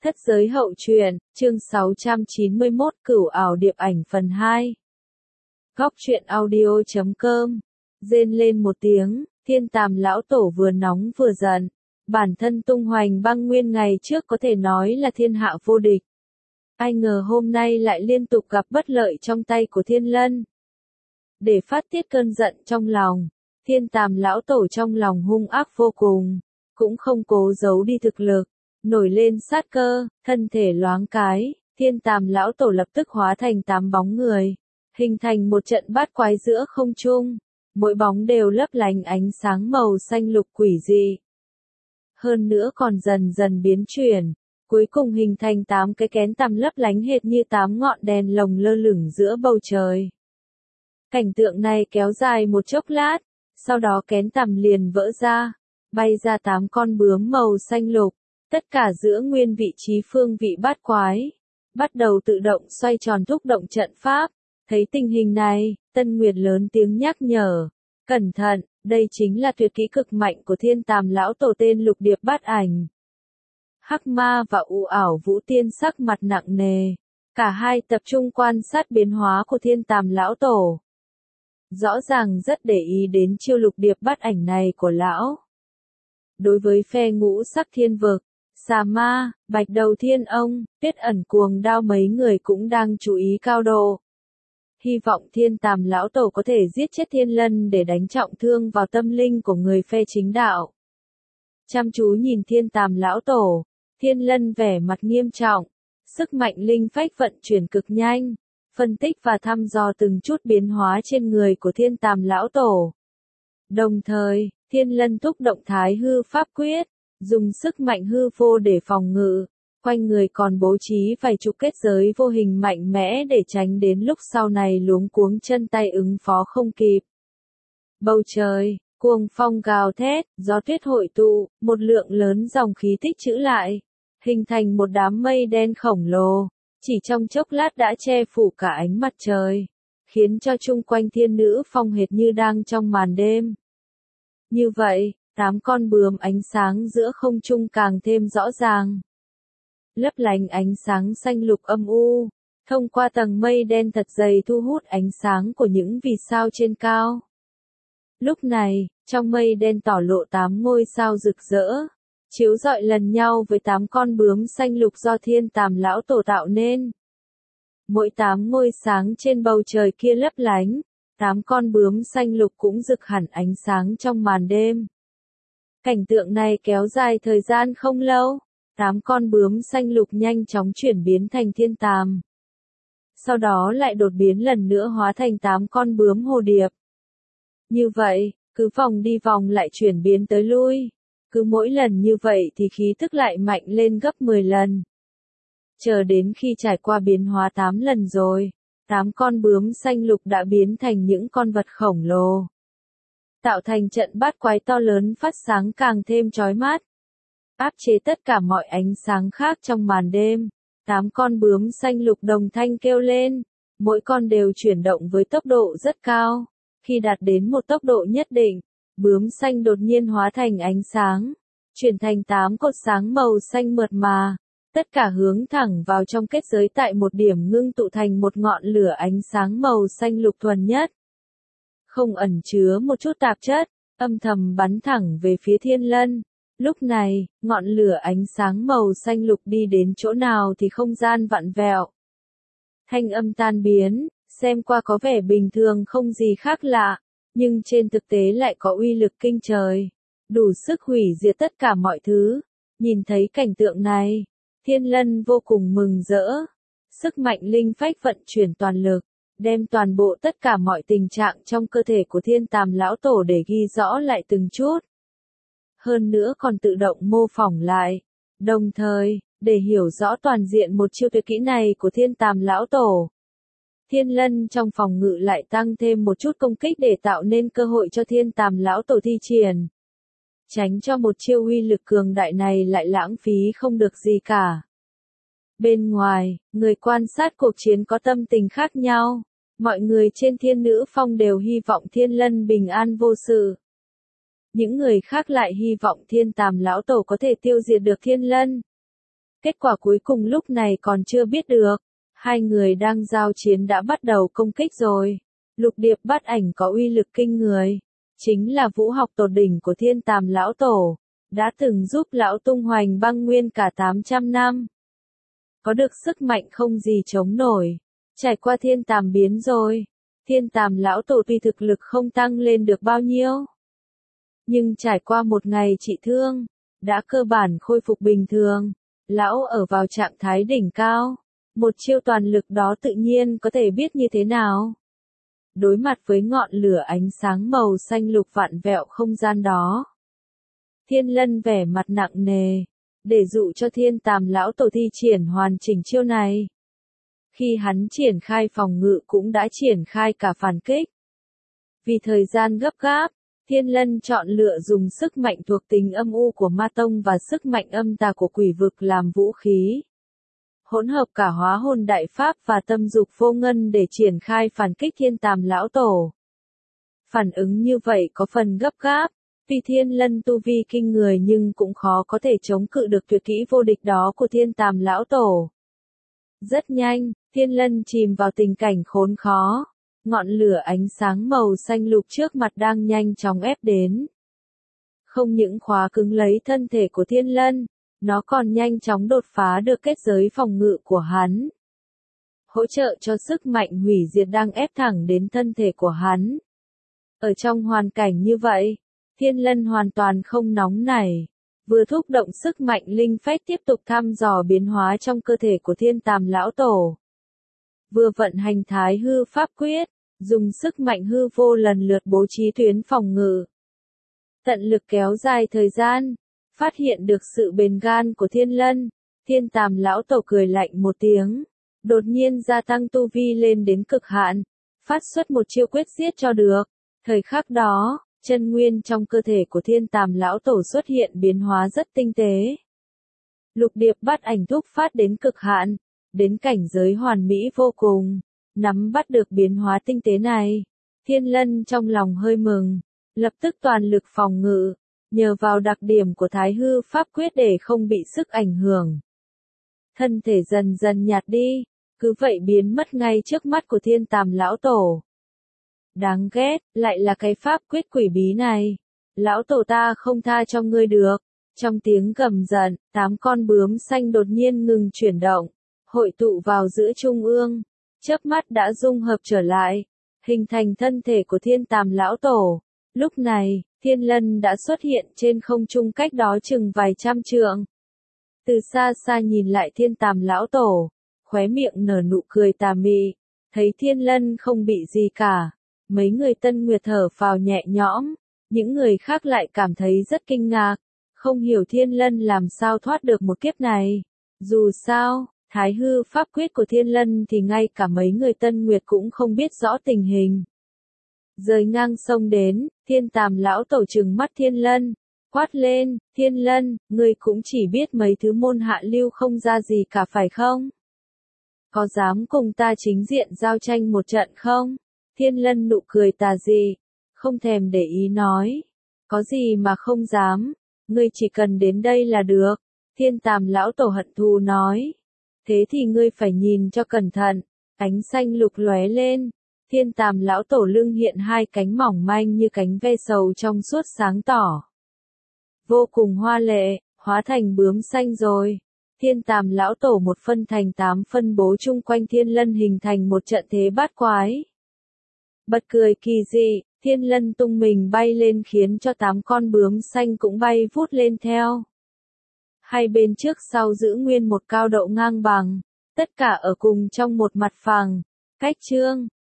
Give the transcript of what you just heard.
Thất giới hậu truyện, chương 691 Cửu ảo điệp ảnh phần 2. Góc truyện audio.com. Rên lên một tiếng, Thiên Tàm lão tổ vừa nóng vừa giận. Bản thân tung hoành băng nguyên ngày trước có thể nói là thiên hạ vô địch. Ai ngờ hôm nay lại liên tục gặp bất lợi trong tay của Thiên Lân. Để phát tiết cơn giận trong lòng, Thiên Tàm lão tổ trong lòng hung ác vô cùng, cũng không cố giấu đi thực lực. Nổi lên sát cơ, thân thể loáng cái, Thiên Tàm lão tổ lập tức hóa thành 8 bóng người, hình thành một trận bát quái giữa không trung, mỗi bóng đều lấp lánh ánh sáng màu xanh lục quỷ dị. Hơn nữa còn dần dần biến chuyển, cuối cùng hình thành 8 cái kén tằm lấp lánh hệt như 8 ngọn đèn lồng lơ lửng giữa bầu trời. Cảnh tượng này kéo dài một chốc lát, sau đó kén tằm liền vỡ ra, bay ra 8 con bướm màu xanh lục. Tất cả giữa nguyên vị trí phương vị bát quái, bắt đầu tự động xoay tròn thúc động trận pháp. Thấy tình hình này, Tân Nguyệt lớn tiếng nhắc nhở, cẩn thận, đây chính là tuyệt kỹ cực mạnh của Thiên Tàm lão tổ tên Lục Điệp Bát Ảnh. Hắc Ma và U Ảo Vũ Tiên sắc mặt nặng nề, cả hai tập trung quan sát biến hóa của Thiên Tàm lão tổ. Rõ ràng rất để ý đến chiêu Lục Điệp Bát Ảnh này của lão. Đối với phe ngũ sắc thiên vực, Xà Ma, Bạch Đầu Thiên Ông, Tuyết Ẩn Cuồng Đao mấy người cũng đang chú ý cao độ. Hy vọng Thiên Tàm lão tổ có thể giết chết Thiên Lân để đánh trọng thương vào tâm linh của người phe chính đạo. Chăm chú nhìn Thiên Tàm lão tổ, Thiên Lân vẻ mặt nghiêm trọng, sức mạnh linh phách vận chuyển cực nhanh, phân tích và thăm dò từng chút biến hóa trên người của Thiên Tàm lão tổ. Đồng thời, Thiên Lân thúc động Thái Hư Pháp Quyết, dùng sức mạnh hư vô để phòng ngự, quanh người còn bố trí vài chục kết giới vô hình mạnh mẽ để tránh đến lúc sau này luống cuống chân tay ứng phó không kịp. Bầu trời, cuồng phong gào thét, gió tuyết hội tụ, một lượng lớn dòng khí tích trữ lại, hình thành một đám mây đen khổng lồ, chỉ trong chốc lát đã che phủ cả ánh mặt trời, khiến cho chung quanh thiên nữ phong hệt như đang trong màn đêm. Như vậy, 8 con bướm ánh sáng giữa không trung càng thêm rõ ràng. Lấp lánh ánh sáng xanh lục âm u, thông qua tầng mây đen thật dày thu hút ánh sáng của những vì sao trên cao. Lúc này, trong mây đen tỏ lộ 8 ngôi sao rực rỡ, chiếu rọi lần nhau với 8 con bướm xanh lục do Thiên Tàm lão tổ tạo nên. Mỗi 8 ngôi sáng trên bầu trời kia lấp lánh, 8 con bướm xanh lục cũng rực hẳn ánh sáng trong màn đêm. Cảnh tượng này kéo dài thời gian không lâu, 8 con bướm xanh lục nhanh chóng chuyển biến thành thiên tàm. Sau đó lại đột biến lần nữa hóa thành 8 con bướm hồ điệp. Như vậy, cứ vòng đi vòng lại chuyển biến tới lui. Cứ mỗi lần như vậy thì khí tức lại mạnh lên gấp 10 lần. Chờ đến khi trải qua biến hóa 8 lần rồi, 8 con bướm xanh lục đã biến thành những con vật khổng lồ, tạo thành trận bát quái to lớn phát sáng càng thêm chói mắt, áp chế tất cả mọi ánh sáng khác trong màn đêm. 8 con bướm xanh lục đồng thanh kêu lên, mỗi con đều chuyển động với tốc độ rất cao. Khi đạt đến một tốc độ nhất định, bướm xanh đột nhiên hóa thành ánh sáng, chuyển thành 8 cột sáng màu xanh mượt mà, tất cả hướng thẳng vào trong kết giới tại một điểm ngưng tụ thành một ngọn lửa ánh sáng màu xanh lục thuần nhất. Không ẩn chứa một chút tạp chất, âm thầm bắn thẳng về phía Thiên Lân. Lúc này, ngọn lửa ánh sáng màu xanh lục đi đến chỗ nào thì không gian vặn vẹo. Thanh âm tan biến, xem qua có vẻ bình thường không gì khác lạ, nhưng trên thực tế lại có uy lực kinh trời, đủ sức hủy diệt tất cả mọi thứ. Nhìn thấy cảnh tượng này, Thiên Lân vô cùng mừng rỡ, sức mạnh linh phách vận chuyển toàn lực, đem toàn bộ tất cả mọi tình trạng trong cơ thể của Thiên Tàm lão tổ để ghi rõ lại từng chút. Hơn nữa còn tự động mô phỏng lại. Đồng thời, để hiểu rõ toàn diện một chiêu tuyệt kỹ này của Thiên Tàm lão tổ, Thiên Lân trong phòng ngự lại tăng thêm một chút công kích để tạo nên cơ hội cho Thiên Tàm lão tổ thi triển. Tránh cho một chiêu uy lực cường đại này lại lãng phí không được gì cả. Bên ngoài, người quan sát cuộc chiến có tâm tình khác nhau. Mọi người trên thiên nữ phong đều hy vọng Thiên Lân bình an vô sự. Những người khác lại hy vọng Thiên Tàm lão tổ có thể tiêu diệt được Thiên Lân. Kết quả cuối cùng lúc này còn chưa biết được. Hai người đang giao chiến đã bắt đầu công kích rồi. Lục điệp bát ảnh có uy lực kinh người. Chính là vũ học tột đỉnh của Thiên Tàm Lão Tổ. Đã từng giúp lão tung hoành băng nguyên cả 800 năm. Có được sức mạnh không gì chống nổi. Trải qua thiên tàm biến rồi. Thiên Tàm Lão Tổ tuy thực lực không tăng lên được bao nhiêu. Nhưng trải qua một ngày trị thương. Đã cơ bản khôi phục bình thường. Lão ở vào trạng thái đỉnh cao. Một chiêu toàn lực đó tự nhiên có thể biết như thế nào. Đối mặt với ngọn lửa ánh sáng màu xanh lục vạn vẹo không gian đó. Thiên Lân vẻ mặt nặng nề, để dụ cho Thiên Tàm Lão Tổ thi triển hoàn chỉnh chiêu này. Khi hắn triển khai phòng ngự cũng đã triển khai cả phản kích. Vì thời gian gấp gáp, Thiên Lân chọn lựa dùng sức mạnh thuộc tính âm u của Ma Tông và sức mạnh âm tà của quỷ vực làm vũ khí. Hỗn hợp cả hóa hồn đại pháp và tâm dục vô ngân để triển khai phản kích Thiên Tàm Lão Tổ. Phản ứng như vậy có phần gấp gáp, tuy Thiên Lân tu vi kinh người nhưng cũng khó có thể chống cự được tuyệt kỹ vô địch đó của Thiên Tàm Lão Tổ. Rất nhanh, Thiên Lân chìm vào tình cảnh khốn khó. Ngọn lửa ánh sáng màu xanh lục trước mặt đang nhanh chóng ép đến. Không những khóa cứng lấy thân thể của Thiên Lân, nó còn nhanh chóng đột phá được kết giới phòng ngự của hắn. Hỗ trợ cho sức mạnh hủy diệt đang ép thẳng đến thân thể của hắn. Ở trong hoàn cảnh như vậy, Thiên Lân hoàn toàn không nóng nảy. Vừa thúc động sức mạnh linh phách tiếp tục thăm dò biến hóa trong cơ thể của Thiên Tàm Lão Tổ. Vừa vận hành Thái Hư Pháp Quyết, dùng sức mạnh hư vô lần lượt bố trí tuyến phòng ngự. Tận lực kéo dài thời gian, phát hiện được sự bền gan của Thiên Lân, Thiên Tàm Lão Tổ cười lạnh một tiếng, đột nhiên gia tăng tu vi lên đến cực hạn, phát xuất một chiêu quyết giết cho được. Thời khắc đó, chân nguyên trong cơ thể của Thiên Tàm Lão Tổ xuất hiện biến hóa rất tinh tế. Lục điệp bát ảnh thúc phát đến cực hạn, đến cảnh giới hoàn mỹ vô cùng, nắm bắt được biến hóa tinh tế này. Thiên Lân trong lòng hơi mừng, lập tức toàn lực phòng ngự, nhờ vào đặc điểm của Thái Hư Pháp Quyết để không bị sức ảnh hưởng. Thân thể dần dần nhạt đi, cứ vậy biến mất ngay trước mắt của Thiên Tàm Lão Tổ. Đáng ghét, lại là cái pháp quyết quỷ bí này. Lão Tổ ta không tha cho ngươi được. Trong tiếng gầm giận, 8 con bướm xanh đột nhiên ngừng chuyển động, hội tụ vào giữa trung ương, chớp mắt đã dung hợp trở lại, hình thành thân thể của Thiên Tàm Lão Tổ. Lúc này, Thiên Lân đã xuất hiện trên không trung cách đó chừng vài trăm trượng. Từ xa xa nhìn lại Thiên Tàm Lão Tổ, khóe miệng nở nụ cười tà mị, thấy Thiên Lân không bị gì cả. Mấy người Tân Nguyệt thở phào nhẹ nhõm, những người khác lại cảm thấy rất kinh ngạc, không hiểu Thiên Lân làm sao thoát được một kiếp này. Dù sao, Thái Hư Pháp Quyết của Thiên Lân thì ngay cả mấy người Tân Nguyệt cũng không biết rõ tình hình. Rời ngang sông đến, Thiên Tàm Lão Tổ trừng mắt Thiên Lân, quát lên, Thiên Lân, ngươi cũng chỉ biết mấy thứ môn hạ lưu không ra gì cả phải không? Có dám cùng ta chính diện giao tranh một trận không? Thiên Lân nụ cười tà dị, không thèm để ý nói, có gì mà không dám, ngươi chỉ cần đến đây là được. Thiên Tàm Lão Tổ hận thù nói, thế thì ngươi phải nhìn cho cẩn thận. Ánh xanh lục lóe lên, Thiên Tàm Lão Tổ lưng hiện hai cánh mỏng manh như cánh ve sầu trong suốt sáng tỏ. Vô cùng hoa lệ, hóa thành bướm xanh rồi. Thiên Tàm Lão Tổ một phân thành 8 phân bố chung quanh Thiên Lân hình thành một trận thế bát quái. Bật cười kỳ dị, Thiên Lân tung mình bay lên khiến cho 8 con bướm xanh cũng bay vút lên theo. Hai bên trước sau giữ nguyên một cao độ ngang bằng, tất cả ở cùng trong một mặt phẳng, cách chương.